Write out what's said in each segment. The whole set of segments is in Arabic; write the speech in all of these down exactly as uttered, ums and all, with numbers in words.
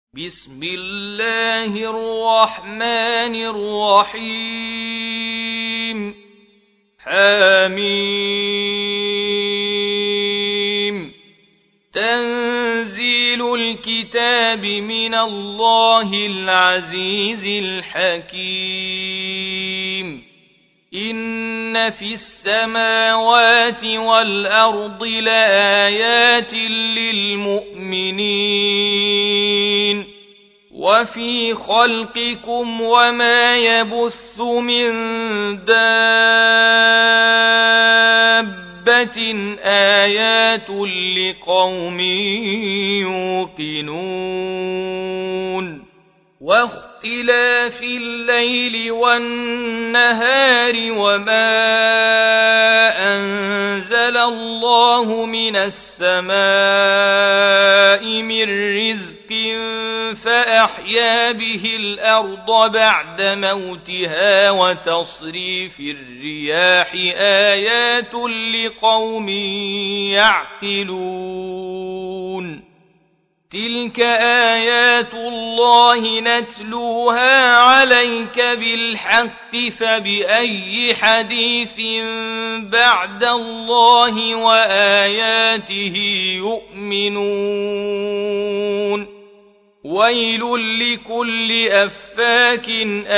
بسم الله الرحمن الرحيم حميم تنزيل الكتاب من الله العزيز الحكيم إن في السماوات والأرض لآيات للمؤمنين وفي خلقكم وما يبث من دابة آيات لقوم يوقنون واختلاف الليل والنهار وما أنزل الله من السماء من رزق فأحيا به الأرض بعد موتها وتصريف الرياح آيات لقوم يعقلون تلك آيات الله نتلوها عليك بالحق فبأي حديث بعد الله وآياته يؤمنون ويل لكل أفاك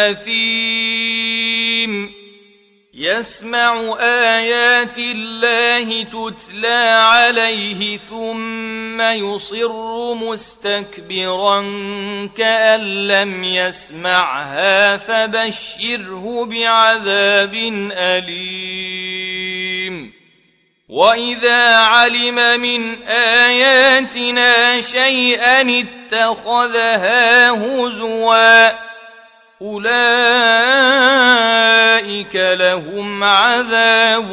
أثيم يسمع آيات الله تتلى عليه ثم يصر مستكبرا كأن لم يسمعها فبشره بعذاب أليم وإذا علم من آياتنا شيئا اتخذها هزوا أولئك لهم عذاب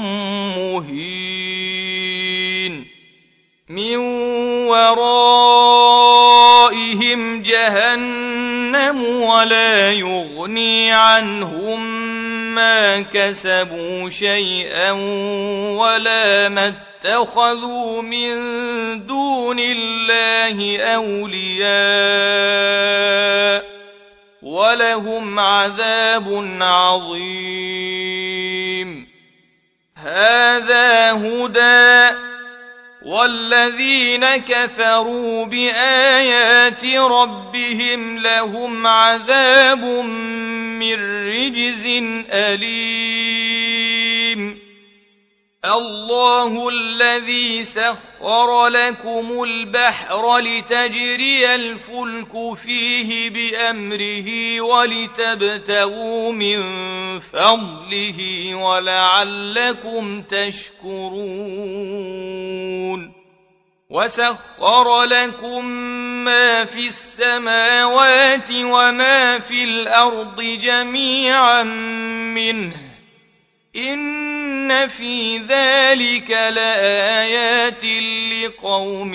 مهين من ورائهم جهنم ولا يغني عنهم ما كسبوا شيئا ولا ما اتخذوا من دون الله أولياء ولهم عذاب عظيم هذا هدى والذين كفروا بآيات ربهم لهم عذاب من رجز أليم الله الذي سخر لكم البحر لتجري الفلك فيه بأمره ولتبتغوا من فضله ولعلكم تشكرون وسخر لكم ما في السماوات وما في الأرض جميعا منه إن في ذلك لآيات لقوم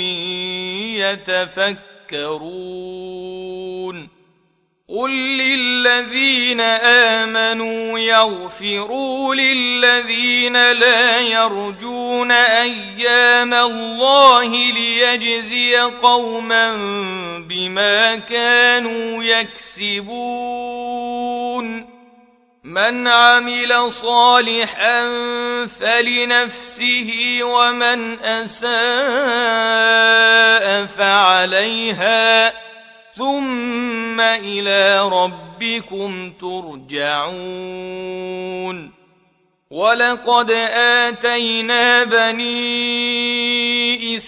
يتفكرون قل للذين آمنوا يغفروا للذين لا يرجون أيام الله ليجزي قوما بما كانوا يكسبون من عمل صالحا فلنفسه ومن أساء فعليها ثم إلى ربكم ترجعون ولقد آتينا بني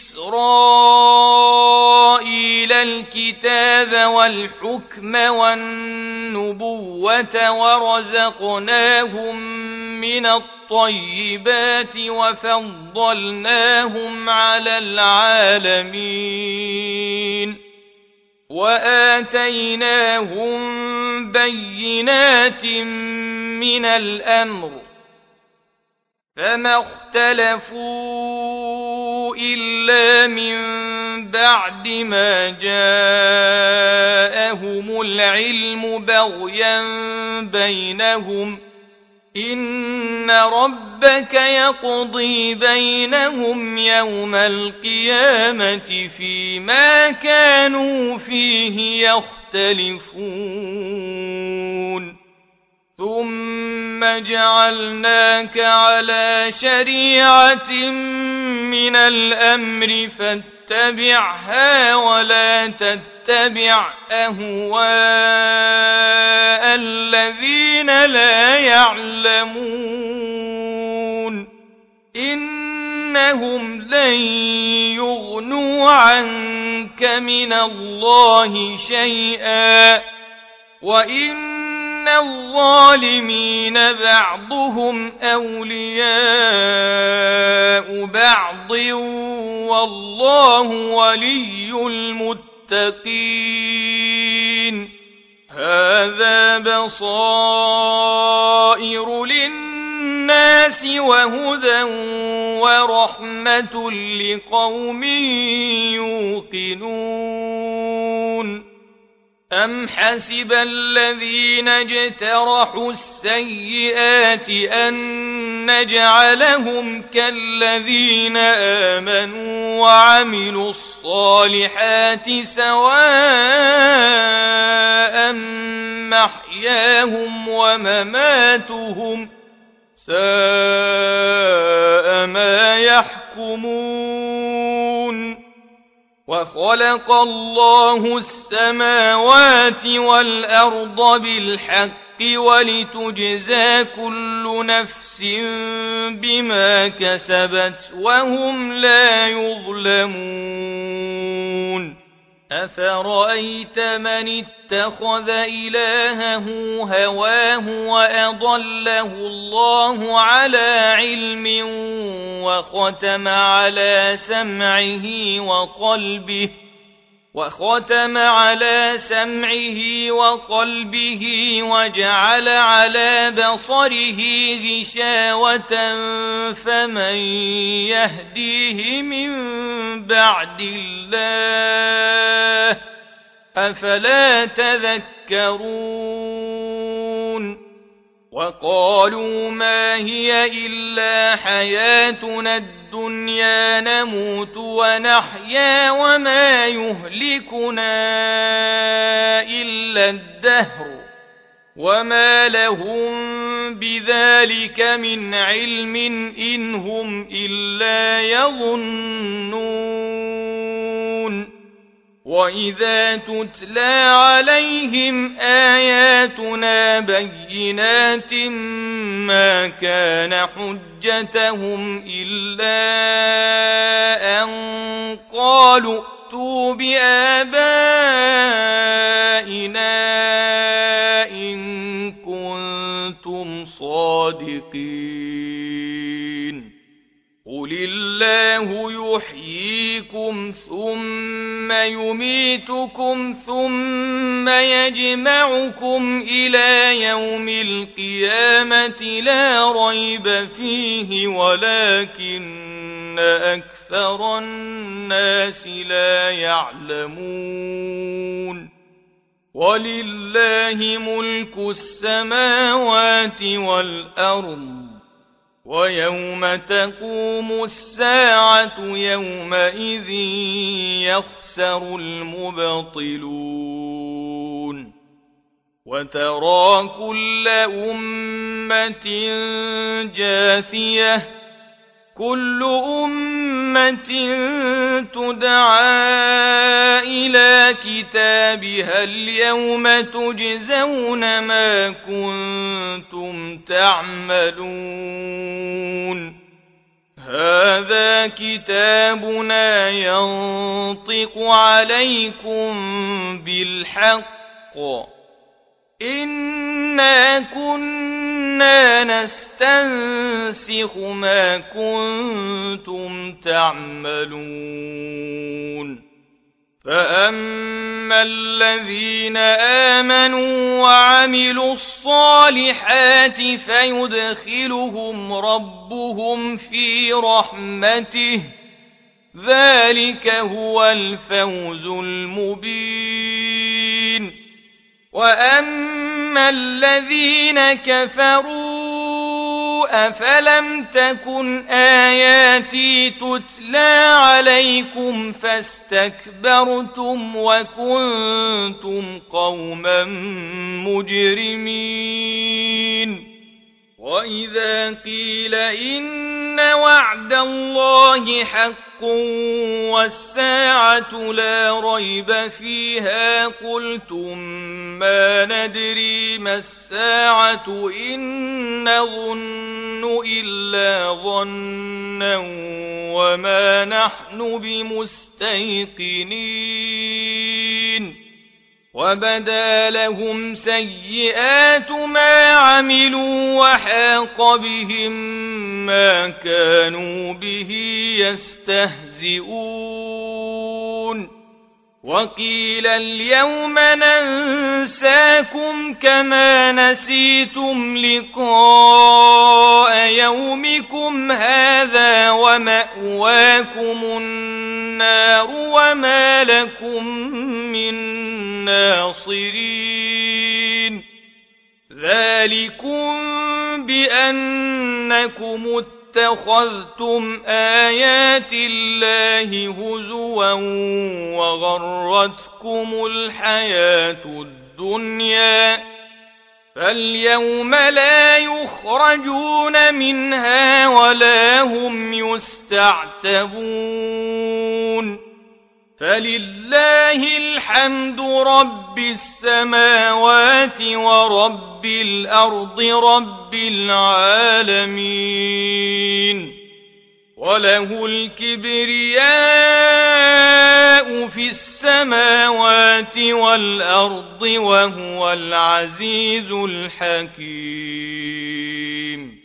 إسرائيل الكتاب والحكم والنبوة ورزقناهم من الطيبات وفضلناهم على العالمين وآتيناهم بينات من الأمر فما اختلفوا إلا من بعد ما جاءهم العلم بغيا بينهم إن ربك ربك يقضي بينهم يوم القيامة فيما كانوا فيه يختلفون ثم جعلناك على شريعة من الأمر فاتبعها ولا تتبع أهواء الذين لا يعلمون إنهم لن يغنوا عنك من الله شيئا وإن الظالمين بعضهم أولياء بعض والله ولي المتقين هذا بصائر للناس وهدى ورحمة لقوم يوقنون أم حسب الذين اجترحوا السيئات أن نجعلهم كالذين آمنوا وعملوا الصالحات سواء محياهم ومماتهم ساء ما يحكمون وخلق الله السماوات والأرض بالحق ولتجزى كل نفس بما كسبت وهم لا يظلمون أفرأيت من اتخذ إلهه هواه وأضله الله على علم وختم على سمعه وقلبه وختم على سمعه وقلبه وجعل على بصره غشاوة فمن يهديه من بعد الله أفلا تذكرون وقالوا ما هي إلا حياتنا الدنيا نموت ونحيا وما يهلكنا إلا الدهر وما لهم بذلك من علم إن هم إلا يظنون وإذا تتلى عليهم آياتنا بينات ما كان حجتهم إلا أن قالوا ائتوا بآبائنا إن كنتم صادقين قل الله يحييكم ثم يميتكم ثم يجمعكم إلى يوم القيامة لا ريب فيه ولكن أكثر الناس لا يعلمون ولله ملك السماوات والأرض ويوم تقوم الساعة يومئذ يخسر المبطلون وترى كل أمة جاثية كل أمة تدعى إلى كتابها اليوم تجزون ما كنتم تعملون هذا كتابنا ينطق عليكم بالحق إنا كنا نستنسخ ما كنتم تعملون فأما الذين آمنوا وعملوا الصالحات فيدخلهم ربهم في رحمته ذلك هو الفوز المبين وأما الذين كفروا أفلم تكن آياتي تتلى عليكم فاستكبرتم وكنتم قوما مجرمين وإذا قيل إن وعد الله حق والساعة لا ريب فيها قلتم ما ندري ما الساعة إن نظن إلا ظنا وما نحن بمستيقنين وبدا لهم سيئات ما عملوا وحاق بهم ما كانوا به يستهزئون وقيل اليوم ننساكم كما نسيتم لقاء يومكم هذا ومأواكم النار وما لكم من ناصرين ذلكم بأنكم اتخذتم آيات الله هزوا وغرتكم الحياة الدنيا فاليوم لا يخرجون منها ولا هم يستعتبون فلله الحمد رب السماوات ورب الأرض رب العالمين وله الكبرياء في السماوات والأرض وهو العزيز الحكيم